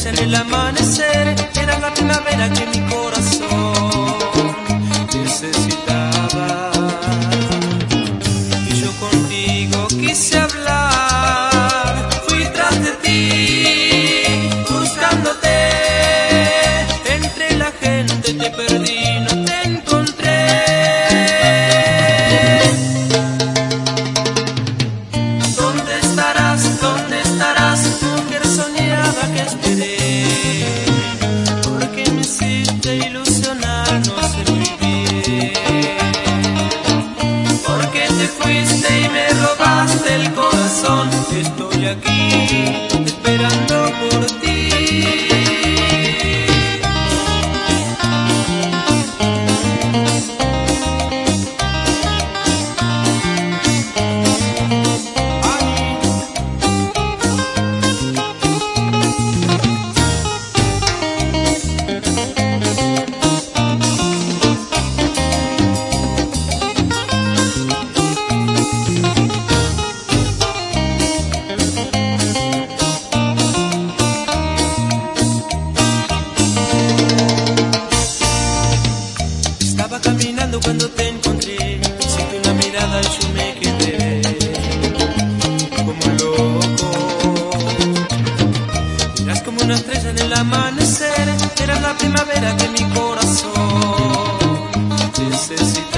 estrella en el amanecer, era la primavera que mi corazón necesitaba. Y yo contigo quise hablar, fui tras de ti, buscándote. Entre la gente te perdí, no te encontré. ¿Dónde estarás? ¿Dónde estarás? Mujer soñada que esperé. Porque me hiciste ilusionar, no sé muy bien. Porque te fuiste y me robaste el corazón. Estoy aquí esperando por ti. Estaba caminando cuando te encontré, hiciste una mirada y yo me quedé como loco. Eras como una estrella en el amanecer, eras la primavera que mi corazón necesitaba.